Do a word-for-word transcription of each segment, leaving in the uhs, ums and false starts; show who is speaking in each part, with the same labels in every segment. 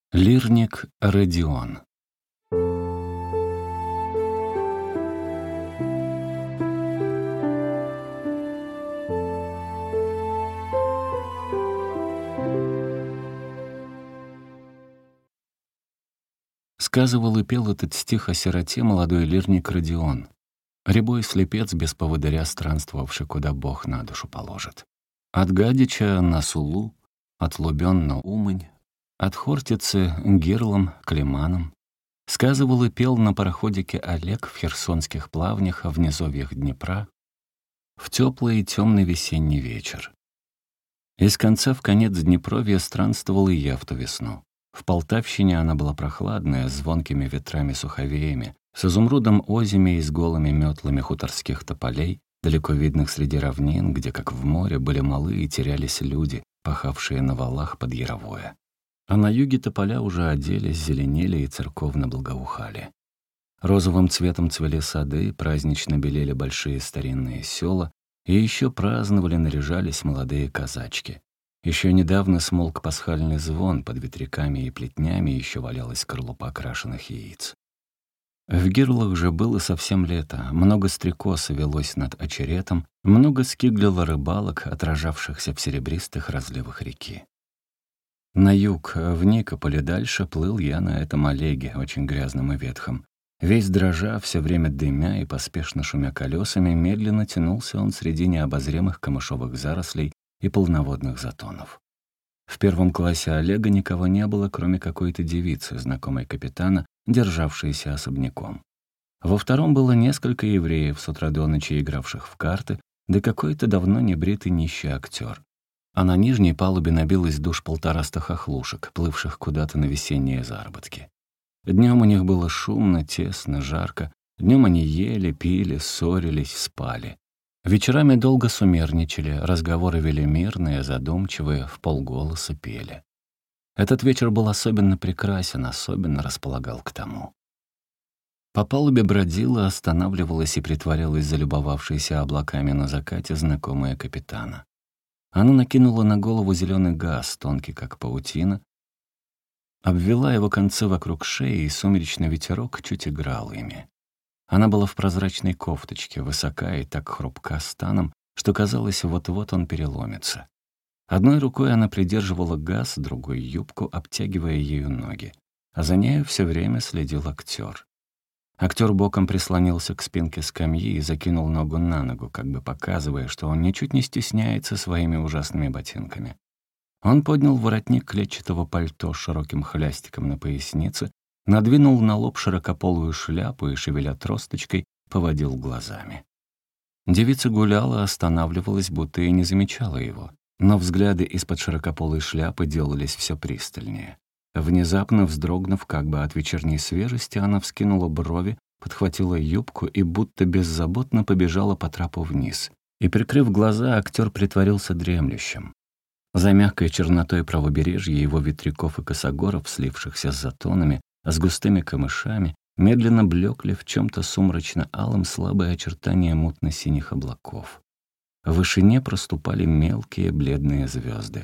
Speaker 1: Лирник Родион. Сказывал и пел этот стих о сироте молодой лирник Родион, рябой слепец без поводыря, странствовавший, куда Бог на душу положит. От Гадича на Сулу, от Лубен на Умань, от Хортицы Гирлом к Лиманам. Сказывал и пел на пароходике Олег в херсонских плавнях, в низовьях Днепра, в теплый и темный весенний вечер. Из конца в конец Днепровья странствовал и я в ту весну. В Полтавщине она была прохладная, с звонкими ветрами-суховеями, с изумрудом озими и с голыми метлами хуторских тополей, далеко видных среди равнин, где, как в море, были малы и терялись люди, пахавшие на валах под Яровое. А на юге тополя уже оделись, зеленели и церковно благоухали. Розовым цветом цвели сады, празднично белели большие старинные села, и еще праздновали, наряжались молодые казачки. Еще недавно смолк пасхальный звон, под ветряками и плетнями еще валялась скорлупа окрашенных яиц. В Гирлах же было совсем лето, много стрекоз велось над очеретом, много скиглило рыбалок, отражавшихся в серебристых разливах реки. На юг, в Никополе дальше, плыл я на этом Олеге, очень грязном и ветхом. Весь дрожа, все время дымя и поспешно шумя колесами, медленно тянулся он среди необозримых камышовых зарослей и полноводных затонов. В первом классе Олега никого не было, кроме какой-то девицы, знакомой капитана, державшейся особняком. Во втором было несколько евреев, с утра до ночи игравших в карты, да какой-то давно небритый нищий актер. А на нижней палубе набилось душ полтораста хохлушек, плывших куда-то на весенние заработки. Днем у них было шумно, тесно, жарко. Днем они ели, пили, ссорились, спали. Вечерами долго сумерничали, разговоры вели мирные, задумчивые, вполголоса пели. Этот вечер был особенно прекрасен, особенно располагал к тому. По палубе бродила, останавливалась и притворялась залюбовавшейся облаками на закате знакомая капитана. Она накинула на голову зеленый газ, тонкий как паутина, обвела его концы вокруг шеи, и сумеречный ветерок чуть играл ими. Она была в прозрачной кофточке, высока и так хрупка станом, что казалось, вот-вот он переломится. Одной рукой она придерживала газ, другой — юбку, обтягивая ею ноги, а за нею все время следил актер. Актер боком прислонился к спинке скамьи и закинул ногу на ногу, как бы показывая, что он ничуть не стесняется своими ужасными ботинками. Он поднял воротник клетчатого пальто с широким хлястиком на пояснице, надвинул на лоб широкополую шляпу и, шевеля тросточкой, поводил глазами. Девица гуляла, останавливалась, будто и не замечала его, но взгляды из-под широкополой шляпы делались все пристальнее. Внезапно вздрогнув как бы от вечерней свежести, она вскинула брови, подхватила юбку и будто беззаботно побежала по трапу вниз. И, прикрыв глаза, актер притворился дремлющим. За мягкой чернотой правобережья его ветряков и косогоров, слившихся с затонами, с густыми камышами, медленно блекли в чем-то сумрачно-алом слабые очертания мутно-синих облаков. В вышине проступали мелкие бледные звезды.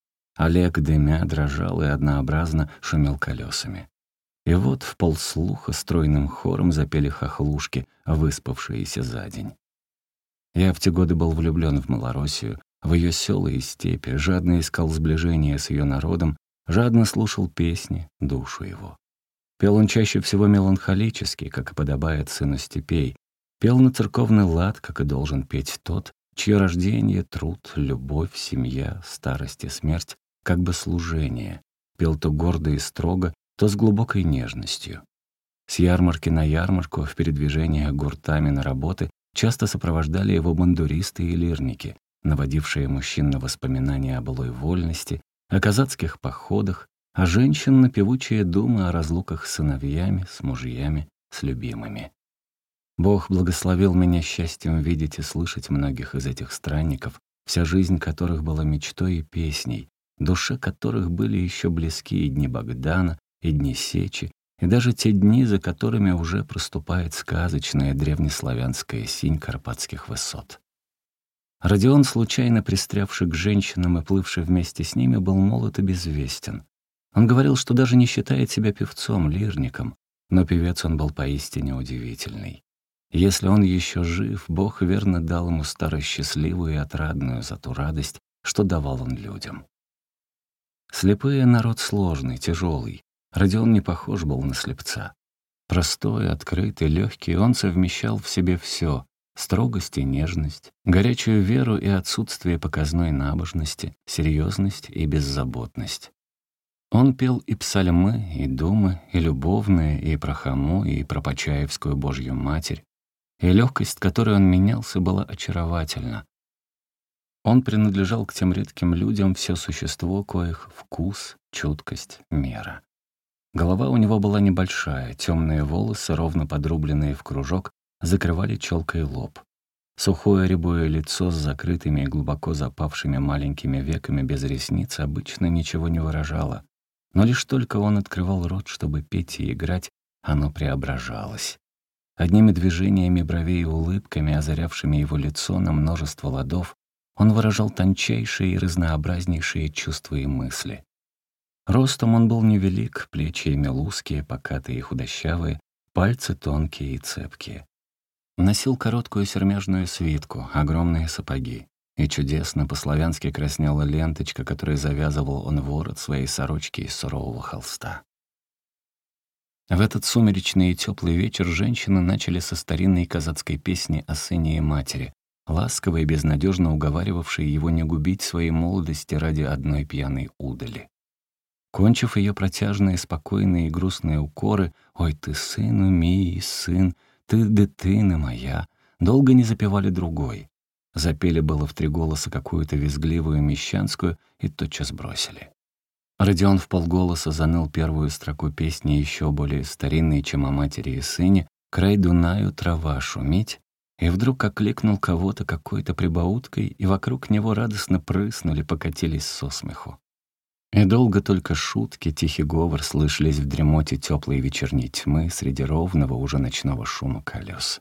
Speaker 1: Олег, дымя, дрожал и однообразно шумел колесами. И вот в полслуха стройным хором запели хохлушки, выспавшиеся за день. Я в те годы был влюблен в Малороссию, в ее села и степи, жадно искал сближения с ее народом, жадно слушал песни, душу его. Пел он чаще всего меланхолически, как и подобает сыну степей, пел на церковный лад, как и должен петь тот, чье рождение, труд, любовь, семья, старость и смерть как бы служение, пел то гордо и строго, то с глубокой нежностью. С ярмарки на ярмарку, в передвижениях гуртами на работы часто сопровождали его бандуристы и лирники, наводившие мужчин на воспоминания о былой вольности, о казацких походах, а женщин на певучие думы о разлуках с сыновьями, с мужьями, с любимыми. Бог благословил меня счастьем видеть и слышать многих из этих странников, вся жизнь которых была мечтой и песней, душе которых были еще близки и дни Богдана, и дни Сечи, и даже те дни, за которыми уже проступает сказочная древнеславянская синь карпатских высот. Родион, случайно пристрявший к женщинам и плывший вместе с ними, был молод и безвестен. Он говорил, что даже не считает себя певцом, лирником, но певец он был поистине удивительный. Если он еще жив, Бог верно дал ему старость счастливую и отрадную за ту радость, что давал он людям. Слепые — народ сложный, тяжелый. Родион не похож был на слепца. Простой, открытый, легкий, он совмещал в себе все: строгость и нежность, горячую веру и отсутствие показной набожности, серьезность и беззаботность. Он пел и псальмы, и думы, и любовные, и про Хому, и про Почаевскую Божью Матерь, и легкость, которой он менялся, была очаровательна. Он принадлежал к тем редким людям, все существо коих — вкус, чуткость, мера. Голова у него была небольшая, темные волосы, ровно подрубленные в кружок, закрывали челкой лоб. Сухое рябое лицо с закрытыми и глубоко запавшими маленькими веками без ресниц обычно ничего не выражало, но лишь только он открывал рот, чтобы петь и играть, оно преображалось. Одними движениями бровей и улыбками, озарявшими его лицо на множество ладов, он выражал тончайшие и разнообразнейшие чувства и мысли. Ростом он был невелик, плечи имел узкие, покатые и худощавые, пальцы тонкие и цепкие. Носил короткую сермяжную свитку, огромные сапоги, и чудесно по-славянски краснела ленточка, которой завязывал он ворот своей сорочки из сурового холста. В этот сумеречный и теплый вечер женщины начали со старинной казацкой песни о сыне и матери, ласково и безнадежно уговаривавшей его не губить своей молодости ради одной пьяной удали. Кончив ее протяжные, спокойные и грустные укоры «Ой, ты, сыну мій, сын, ты, дитина моя», долго не запевали другой. Запели было в три голоса какую-то визгливую мещанскую и тотчас бросили. Родион вполголоса заныл первую строку песни, еще более старинной, чем о матери и сыне, «Край Дунаю трава шуметь», и вдруг окликнул кого-то какой-то прибауткой, и вокруг него радостно прыснули, покатились со смеху. И долго только шутки, тихий говор слышались в дремоте теплой вечерней тьмы среди ровного уже ночного шума колес.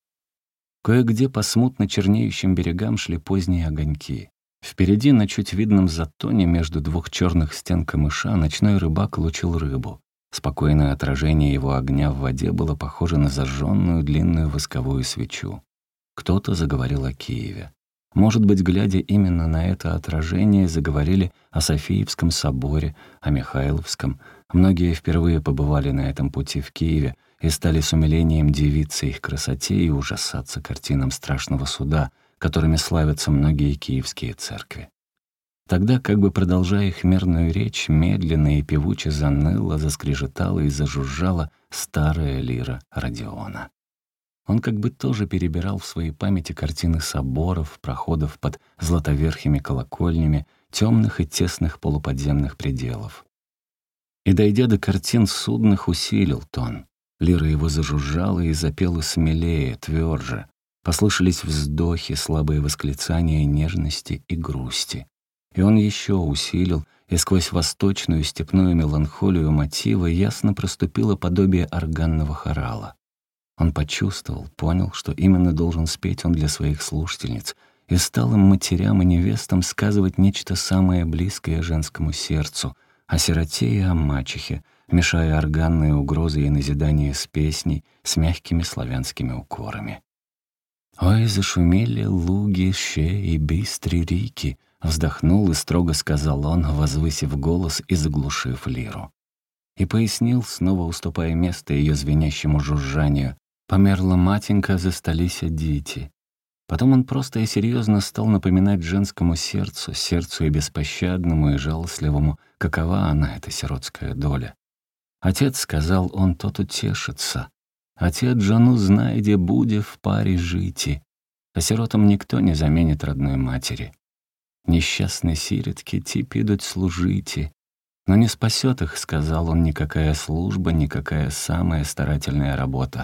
Speaker 1: Кое-где по смутно чернеющим берегам шли поздние огоньки. Впереди, на чуть видном затоне между двух черных стен камыша, ночной рыбак лучил рыбу. Спокойное отражение его огня в воде было похоже на зажженную длинную восковую свечу. Кто-то заговорил о Киеве. Может быть, глядя именно на это отражение, заговорили о Софиевском соборе, о Михайловском. Многие впервые побывали на этом пути в Киеве и стали с умилением дивиться их красоте и ужасаться картинам страшного суда, которыми славятся многие киевские церкви. Тогда, как бы продолжая их мерную речь, медленно и певуче заныла, заскрежетала и зажужжала старая лира Родиона. Он как бы тоже перебирал в своей памяти картины соборов, проходов под златоверхими колокольнями, темных и тесных полуподземных пределов. И, дойдя до картин судных, усилил тон. Лира его зажужжала и запела смелее, тверже. Послышались вздохи, слабые восклицания нежности и грусти. И он еще усилил, и сквозь восточную степную меланхолию мотива ясно проступило подобие органного хорала. Он почувствовал, понял, что именно должен спеть он для своих слушательниц, и стал им, матерям и невестам, сказывать нечто самое близкое женскому сердцу, о сироте и о мачехе, мешая органные угрозы и назидания с песней, с мягкими славянскими укорами. «Ой, зашумели луги, ще и быстрые реки», вздохнул и строго сказал он, возвысив голос и заглушив лиру. И пояснил, снова уступая место ее звенящему жужжанию: «Померла матенька, засталися дети». Потом он просто и серьезно стал напоминать женскому сердцу, сердцу и беспощадному, и жалостливому, какова она, эта сиротская доля. «Отец, — сказал он, — тот утешится. Отец жену знай, где буде в паре жити. А сиротам никто не заменит родной матери. Несчастные сиротки, ти підуть служите. Но не спасет их, — сказал он, — никакая служба, никакая самая старательная работа.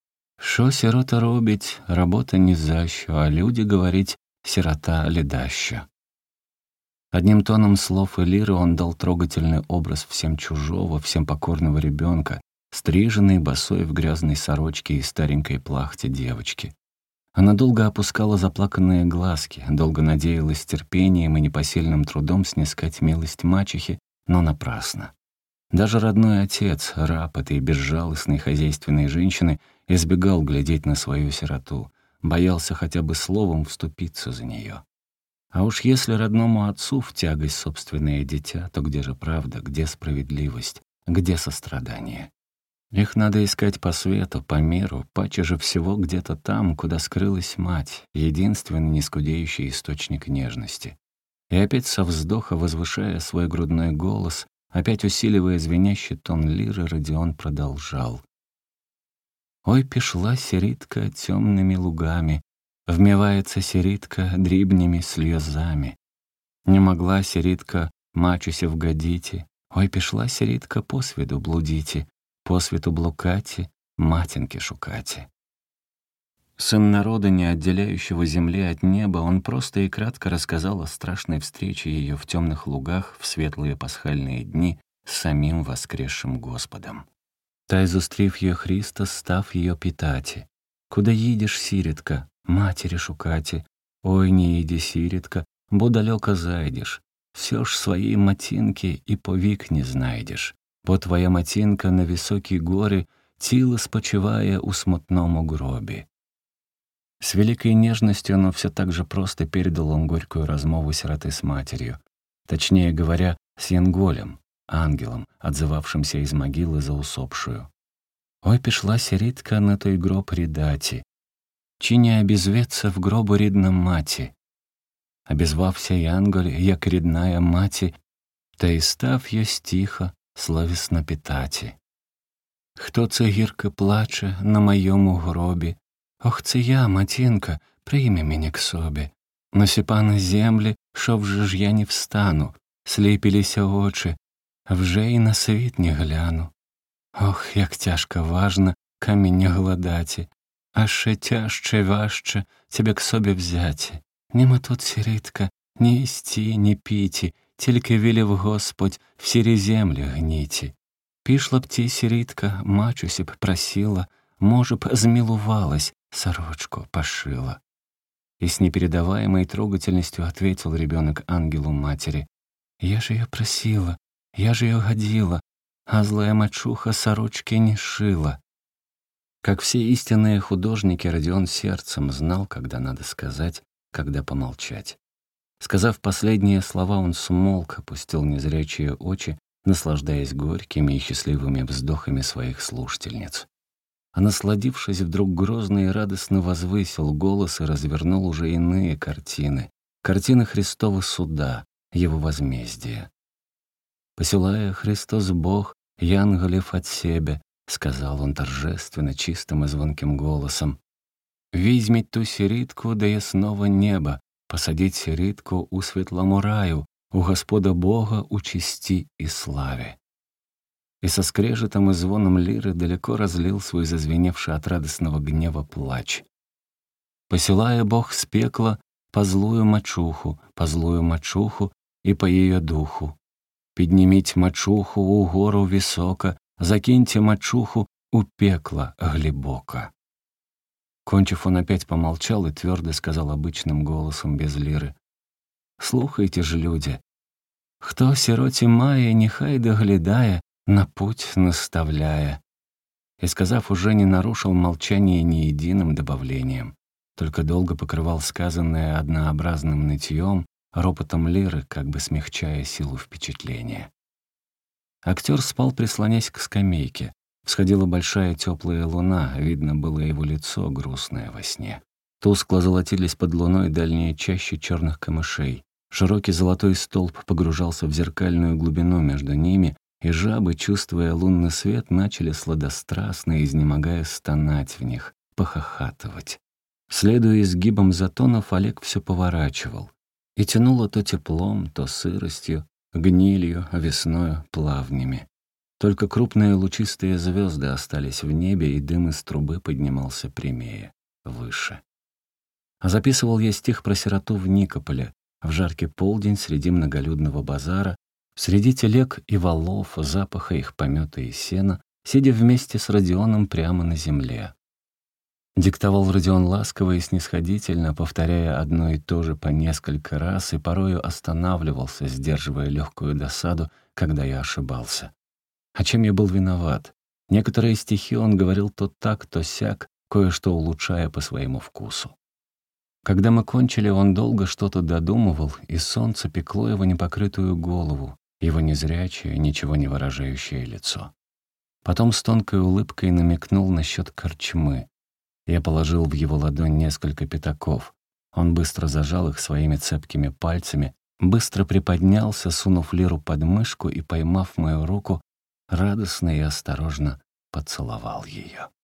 Speaker 1: Шо сирота робить, работа не за що, а люди говорить сирота ледащо». Одним тоном слов и лиры он дал трогательный образ всем чужого, всем покорного ребенка, стриженной, босой в грязной сорочке и старенькой плахте девочки. Она долго опускала заплаканные глазки, долго надеялась терпением и непосильным трудом снискать милость мачехи, но напрасно. Даже родной отец, раб этой безжалостной хозяйственной женщины, избегал глядеть на свою сироту, боялся хотя бы словом вступиться за нее. А уж если родному отцу в тягость собственное дитя, то где же правда, где справедливость, где сострадание? Их надо искать по свету, по миру, паче же всего где-то там, куда скрылась мать, единственный нескудеющий источник нежности. И опять со вздоха, возвышая свой грудной голос, опять усиливая звенящий тон лиры, Родион продолжал. «Ой, пішла сирітка темными лугами, вмивается сирітка дрібніми сльозами. Не могла сирітка мачусі вгодіти, ой, пішла сирітка по світу блудіти, по світу блукати, матінки шукати». Сын народа, не отделяющего земли от неба, он просто и кратко рассказал о страшной встрече ее в темных лугах в светлые пасхальные дни с самим воскресшим Господом. Та й зустрів ее Христа, став ее питати. «Куда їдеш, сирітка, матери шукати? Ой, не їди, сирітка, бо далеко зайдеш. Все ж своей матинки и повік не знайдеш. Бо твоя матинка на високій горі, тіло спочиває у смутному гробі». С великой нежностью, но все так же просто передал он горькую размову сироты с матерью. Точнее говоря, с Янголем, ангелом, отзывавшимся из могилы за усопшую. «Ой, пішла сирітка на той гроб рідати, чи не обізветься в гробу рідна маті? Обізвався Янголь, як рідная маті, та й став я стиха, словесно питати. Хто це гірко плаче на моєму гробі? Ох, це я, матінка, прийми мене к собі. Насіпа на землі, що вже ж я не встану, сліпілися очі, вже й на світ не гляну. Ох, як тяжко важно каміння гладаті, а ще тяжче важче тебе к собі взяти. Нема тут сирітка, ні їсті, ні піті, тільки вілів Господь в сірі землі гніті. Пішла б ті сирітка, мачусі б просила, може б змилувалась, сорочку пошила. И с непередаваемой трогательностью ответил ребенок ангелу матери. «Я же ее просила, я же ее годила, а злая мачуха сорочки не шила». Как все истинные художники, Родион сердцем знал, когда надо сказать, когда помолчать. Сказав последние слова, он смолк, опустил незрячие очи, наслаждаясь горькими и счастливыми вздохами своих слушательниц. А насладившись, вдруг грозно и радостно возвысил голос и развернул уже иные картины. Картины Христова суда, его возмездия. «Посылая Христос Бог, янголев от себе», — сказал он торжественно, чистым и звонким голосом, «візьміть ту сирітку, да ясного неба, посадить сирітку у светлому раю, у Господа Бога у чести и славе». И со скрежетом и звоном лиры далеко разлил свой зазвеневший от радостного гнева плач. «Посылая Бог с пекла по злую мачуху, по злую мачуху и по ее духу. Підніміть мачуху у гору високо, закиньте мачуху у пекло глибоко». Кончив, он опять помолчал и твердо сказал обычным голосом без лиры. «Слухайте же, люди, хто сироті має, нехай доглядає, на путь наставляя». И, сказав, уже не нарушил молчание ни единым добавлением, только долго покрывал сказанное однообразным нытьем, ропотом лиры, как бы смягчая силу впечатления. Актер спал, прислонясь к скамейке. Всходила большая теплая луна, видно было его лицо, грустное во сне. Тускло золотились под луной дальние чащи черных камышей. Широкий золотой столб погружался в зеркальную глубину между ними, и жабы, чувствуя лунный свет, начали сладострастно, изнемогая, стонать в них, похохатывать. Следуя изгибам затонов, Олег все поворачивал. И тянуло то теплом, то сыростью, гнилью, весною, плавнями. Только крупные лучистые звезды остались в небе, и дым из трубы поднимался прямее, выше. А записывал я стих про сироту в Никополе, в жаркий полдень среди многолюдного базара, среди телег и валов, запаха их помета и сена, сидя вместе с Родионом прямо на земле. Диктовал Родион ласково и снисходительно, повторяя одно и то же по несколько раз, и порою останавливался, сдерживая легкую досаду, когда я ошибался. А чем я был виноват? Некоторые стихи он говорил то так, то сяк, кое-что улучшая по своему вкусу. Когда мы кончили, он долго что-то додумывал, и солнце пекло его непокрытую голову, его незрячее, ничего не выражающее лицо. Потом с тонкой улыбкой намекнул насчет корчмы. Я положил в его ладонь несколько пятаков. Он быстро зажал их своими цепкими пальцами, быстро приподнялся, сунув лиру под мышку и, поймав мою руку, радостно и осторожно поцеловал ее.